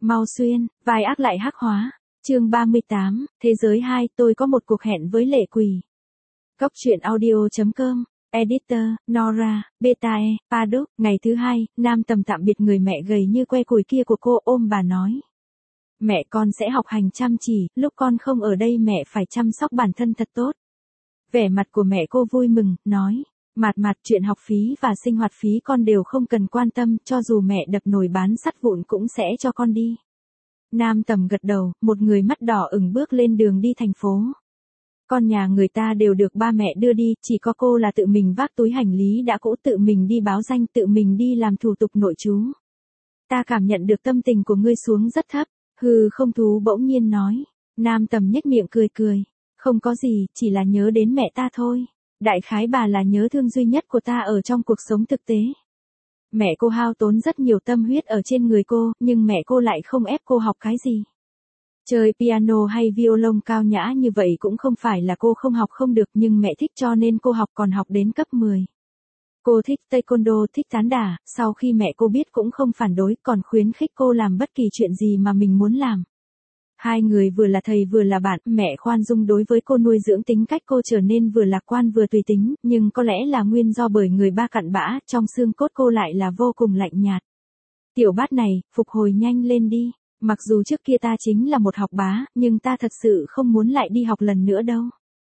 Mau xuyên, vai ác lại hắc hóa. Chương 38, Thế giới 2, tôi có một cuộc hẹn với lệ quỷ. Góc truyện audio.com, Editor, Nora, Betae, Paddock. Ngày thứ hai, Nam Tầm tạm biệt người mẹ gầy như que củi kia của cô, ôm bà nói. Mẹ con sẽ học hành chăm chỉ, lúc con không ở đây mẹ phải chăm sóc bản thân thật tốt. Vẻ mặt của mẹ cô vui mừng, nói. Mạt chuyện học phí và sinh hoạt phí con đều không cần quan tâm, cho dù mẹ đập nồi bán sắt vụn cũng sẽ cho con đi. Nam Tầm gật đầu, một người mắt đỏ ửng bước lên đường đi thành phố. Con nhà người ta đều được ba mẹ đưa đi, chỉ có cô là tự mình vác túi hành lý đã cũ, tự mình đi báo danh, tự mình đi làm thủ tục nội trú. Ta cảm nhận được tâm tình của ngươi xuống rất thấp. Không thú bỗng nhiên nói. Nam Tầm nhếch miệng cười. Không có gì, chỉ là nhớ đến mẹ ta thôi. Đại khái bà là nhớ thương duy nhất của ta ở trong cuộc sống thực tế. Mẹ cô hao tốn rất nhiều tâm huyết ở trên người cô, nhưng mẹ cô lại không ép cô học cái gì. Chơi piano hay violon cao nhã như vậy cũng không phải là cô không học không được, nhưng mẹ thích cho nên cô học, còn học đến cấp 10. Cô thích taekwondo, thích tán đả, sau khi mẹ cô biết cũng không phản đối, còn khuyến khích cô làm bất kỳ chuyện gì mà mình muốn làm. Hai người vừa là thầy vừa là bạn, mẹ khoan dung đối với cô, nuôi dưỡng tính cách cô trở nên vừa lạc quan vừa tùy tính, nhưng có lẽ là nguyên do bởi người ba cặn bã, trong xương cốt cô lại là vô cùng lạnh nhạt. Tiểu Bát này, phục hồi nhanh lên đi, mặc dù trước kia ta chính là một học bá, nhưng ta thật sự không muốn lại đi học lần nữa đâu.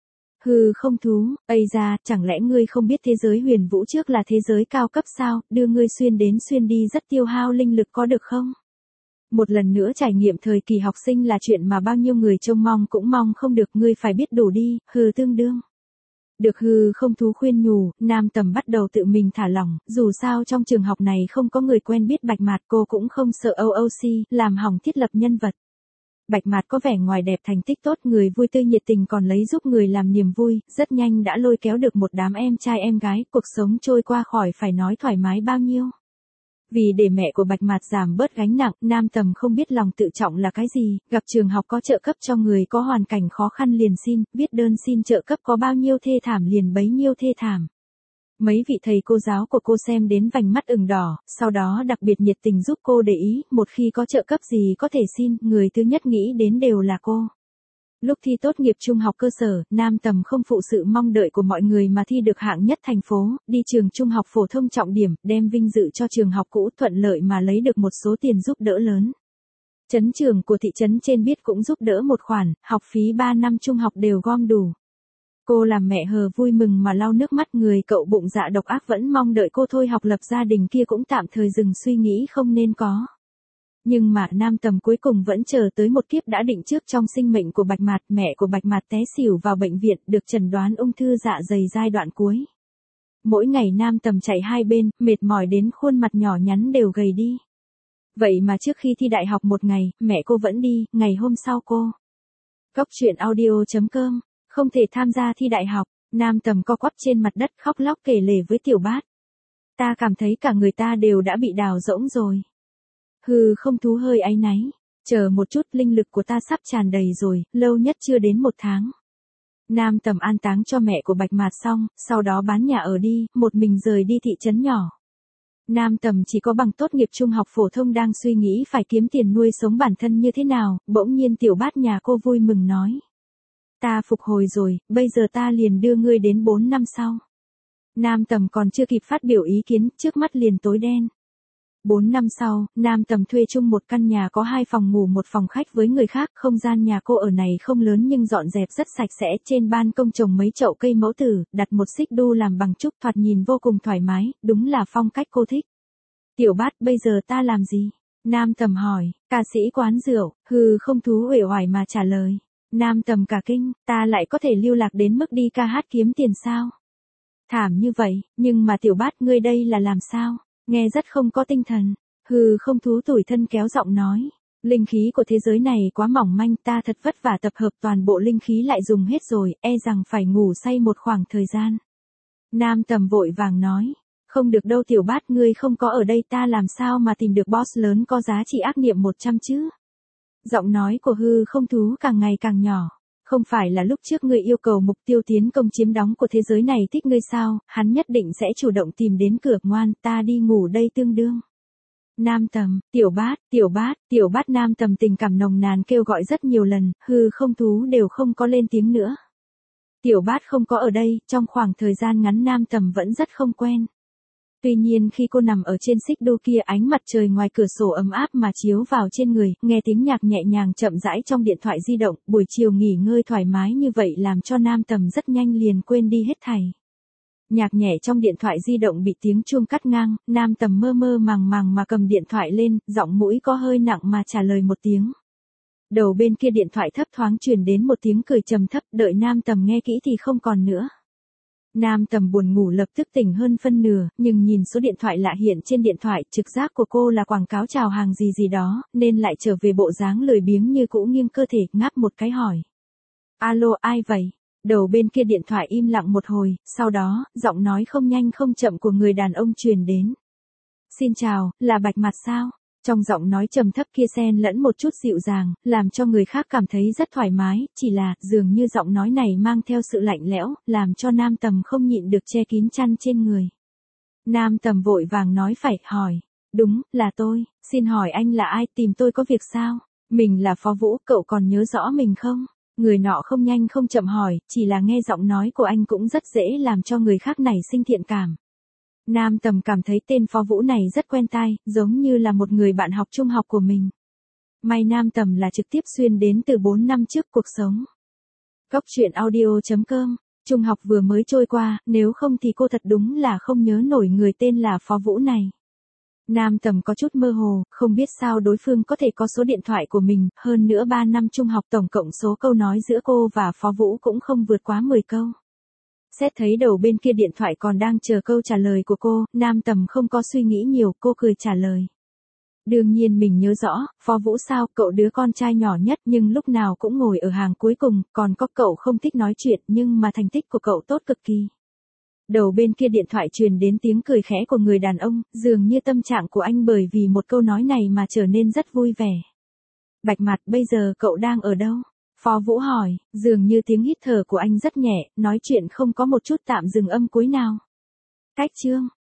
Không thú, ây da, chẳng lẽ ngươi không biết thế giới huyền vũ trước là thế giới cao cấp sao, đưa ngươi xuyên đến xuyên đi rất tiêu hao linh lực có được không? Một lần nữa trải nghiệm thời kỳ học sinh là chuyện mà bao nhiêu người trông mong cũng mong không được, ngươi phải biết đủ đi, tương đương. Được không thú khuyên nhủ, Nam Tầm bắt đầu tự mình thả lỏng, dù sao trong trường học này không có người quen biết Bạch Mạt, cô cũng không sợ OOC, làm hỏng thiết lập nhân vật. Bạch Mạt có vẻ ngoài đẹp, thành tích tốt, người vui tươi nhiệt tình, còn lấy giúp người làm niềm vui, rất nhanh đã lôi kéo được một đám em trai em gái, cuộc sống trôi qua khỏi phải nói thoải mái bao nhiêu. Vì để mẹ của Bạch Mạt giảm bớt gánh nặng, Nam Tầm không biết lòng tự trọng là cái gì, gặp trường học có trợ cấp cho người có hoàn cảnh khó khăn liền xin, viết đơn xin trợ cấp có bao nhiêu thê thảm liền bấy nhiêu thê thảm. Mấy vị thầy cô giáo của cô xem đến vành mắt ửng đỏ, sau đó đặc biệt nhiệt tình giúp cô để ý, một khi có trợ cấp gì có thể xin, người thứ nhất nghĩ đến đều là cô. Lúc thi tốt nghiệp trung học cơ sở, Nam Tầm không phụ sự mong đợi của mọi người mà thi được hạng nhất thành phố, đi trường trung học phổ thông trọng điểm, đem vinh dự cho trường học cũ, thuận lợi mà lấy được một số tiền giúp đỡ lớn. Trấn trưởng của thị trấn trên biết cũng giúp đỡ một khoản, học phí 3 năm trung học đều gom đủ. Cô làm mẹ vui mừng mà lau nước mắt, người cậu bụng dạ độc ác vẫn mong đợi cô thôi học lập gia đình kia cũng tạm thời dừng suy nghĩ không nên có. Nhưng mà Nam Tầm cuối cùng vẫn chờ tới một kiếp đã định trước trong sinh mệnh của Bạch Mạt, mẹ của Bạch Mạt té xỉu vào bệnh viện, được chẩn đoán ung thư dạ dày giai đoạn cuối. Mỗi ngày Nam Tầm chạy hai bên, mệt mỏi đến khuôn mặt nhỏ nhắn đều gầy đi. Vậy mà trước khi thi đại học một ngày, mẹ cô vẫn đi, ngày hôm sau cô. Góc truyện audio.com, không thể tham gia thi đại học, Nam Tầm co quắp trên mặt đất khóc lóc kể lể với Tiểu Bát. Ta cảm thấy cả người ta đều đã bị đào rỗng rồi. Không thú hơi áy náy. Chờ một chút, linh lực của ta sắp tràn đầy rồi, lâu nhất chưa đến 1 tháng. Nam Tầm an táng cho mẹ của Bạch Mạt xong, sau đó bán nhà ở đi, một mình rời đi thị trấn nhỏ. Nam Tầm chỉ có bằng tốt nghiệp trung học phổ thông, đang suy nghĩ phải kiếm tiền nuôi sống bản thân như thế nào, bỗng nhiên Tiểu Bát nhà cô vui mừng nói. Ta phục hồi rồi, bây giờ ta liền đưa ngươi đến 4 năm sau. Nam Tầm còn chưa kịp phát biểu ý kiến, trước mắt liền tối đen. 4 năm sau, Nam Tầm thuê chung một căn nhà có 2 phòng ngủ, 1 phòng khách với người khác, không gian nhà cô ở này không lớn nhưng dọn dẹp rất sạch sẽ, trên ban công trồng mấy chậu cây mẫu tử, đặt một xích đu làm bằng trúc, thoạt nhìn vô cùng thoải mái, đúng là phong cách cô thích. Tiểu Bát, bây giờ ta làm gì? Nam Tầm hỏi. Ca sĩ quán rượu, không thú uể oải mà trả lời. Nam Tầm cả kinh, ta lại có thể lưu lạc đến mức đi ca hát kiếm tiền sao? Thảm như vậy, nhưng mà Tiểu Bát, ngươi đây là làm sao? Nghe rất không có tinh thần. Không thú tủi thân kéo giọng nói. Linh khí của thế giới này quá mỏng manh, ta thật vất vả tập hợp toàn bộ linh khí lại dùng hết rồi, e rằng phải ngủ say một khoảng thời gian. Nam Tầm vội vàng nói. Không được đâu Tiểu Bát, ngươi không có ở đây ta làm sao mà tìm được boss lớn có giá trị ác niệm 100 chứ? Giọng nói của không thú càng ngày càng nhỏ. Không phải là lúc trước ngươi yêu cầu mục tiêu tiến công chiếm đóng của thế giới này thích ngươi sao, hắn nhất định sẽ chủ động tìm đến cửa, ngoan, ta đi ngủ đây tương đương. Nam Tầm, Tiểu Bát, Tiểu Bát, Tiểu Bát. Nam Tầm tình cảm nồng nàn kêu gọi rất nhiều lần, hư không thú đều không có lên tiếng nữa. Tiểu Bát không có ở đây, trong khoảng thời gian ngắn Nam Tầm vẫn rất không quen. Tuy nhiên khi cô nằm ở trên xích đu kia, ánh mặt trời ngoài cửa sổ ấm áp mà chiếu vào trên người, nghe tiếng nhạc nhẹ nhàng chậm rãi trong điện thoại di động, buổi chiều nghỉ ngơi thoải mái như vậy làm cho Nam Tầm rất nhanh liền quên đi hết thảy. Nhạc nhẹ trong điện thoại di động bị tiếng chuông cắt ngang, Nam Tầm mơ mơ màng màng mà cầm điện thoại lên, giọng mũi có hơi nặng mà trả lời một tiếng. Đầu bên kia điện thoại thấp thoáng truyền đến một tiếng cười trầm thấp, đợi Nam Tầm nghe kỹ thì không còn nữa. Nam Tầm buồn ngủ lập tức tỉnh hơn phân nửa, nhưng nhìn số điện thoại lạ hiện trên điện thoại, trực giác của cô là quảng cáo chào hàng gì gì đó, nên lại trở về bộ dáng lười biếng như cũ, nghiêng cơ thể, ngáp một cái hỏi. Alo, ai vậy? Đầu bên kia điện thoại im lặng một hồi, sau đó, giọng nói không nhanh không chậm của người đàn ông truyền đến. Xin chào, là Bạch Mặt sao? Trong giọng nói trầm thấp kia xen lẫn một chút dịu dàng, làm cho người khác cảm thấy rất thoải mái, chỉ là, dường như giọng nói này mang theo sự lạnh lẽo, làm cho Nam Tầm không nhịn được che kín chăn trên người. Nam Tầm vội vàng nói phải, hỏi. Đúng, là tôi, xin hỏi anh là ai, tìm tôi có việc sao? Mình là Phó Vũ, cậu còn nhớ rõ mình không? Người nọ không nhanh không chậm hỏi, chỉ là nghe giọng nói của anh cũng rất dễ làm cho người khác nảy sinh thiện cảm. Nam Tầm cảm thấy tên Phó Vũ này rất quen tai, giống như là một người bạn học trung học của mình. May Nam Tầm là trực tiếp xuyên đến từ 4 năm trước cuộc sống. Cóc truyện audio.com, trung học vừa mới trôi qua, nếu không thì cô thật đúng là không nhớ nổi người tên là Phó Vũ này. Nam Tầm có chút mơ hồ, không biết sao đối phương có thể có số điện thoại của mình, hơn nữa 3 năm trung học tổng cộng số câu nói giữa cô và Phó Vũ cũng không vượt quá 10 câu. Xét thấy đầu bên kia điện thoại còn đang chờ câu trả lời của cô, Nam Tầm không có suy nghĩ nhiều, cô cười trả lời. Đương nhiên mình nhớ rõ, Phó Vũ sao, cậu đứa con trai nhỏ nhất nhưng lúc nào cũng ngồi ở hàng cuối cùng, còn có cậu không thích nói chuyện nhưng mà thành tích của cậu tốt cực kỳ. Đầu bên kia điện thoại truyền đến tiếng cười khẽ của người đàn ông, dường như tâm trạng của anh bởi vì một câu nói này mà trở nên rất vui vẻ. Bạch Mặt, bây giờ cậu đang ở đâu? Phó Vũ hỏi, dường như tiếng hít thở của anh rất nhẹ, nói chuyện không có một chút tạm dừng âm cuối nào. Cách chương.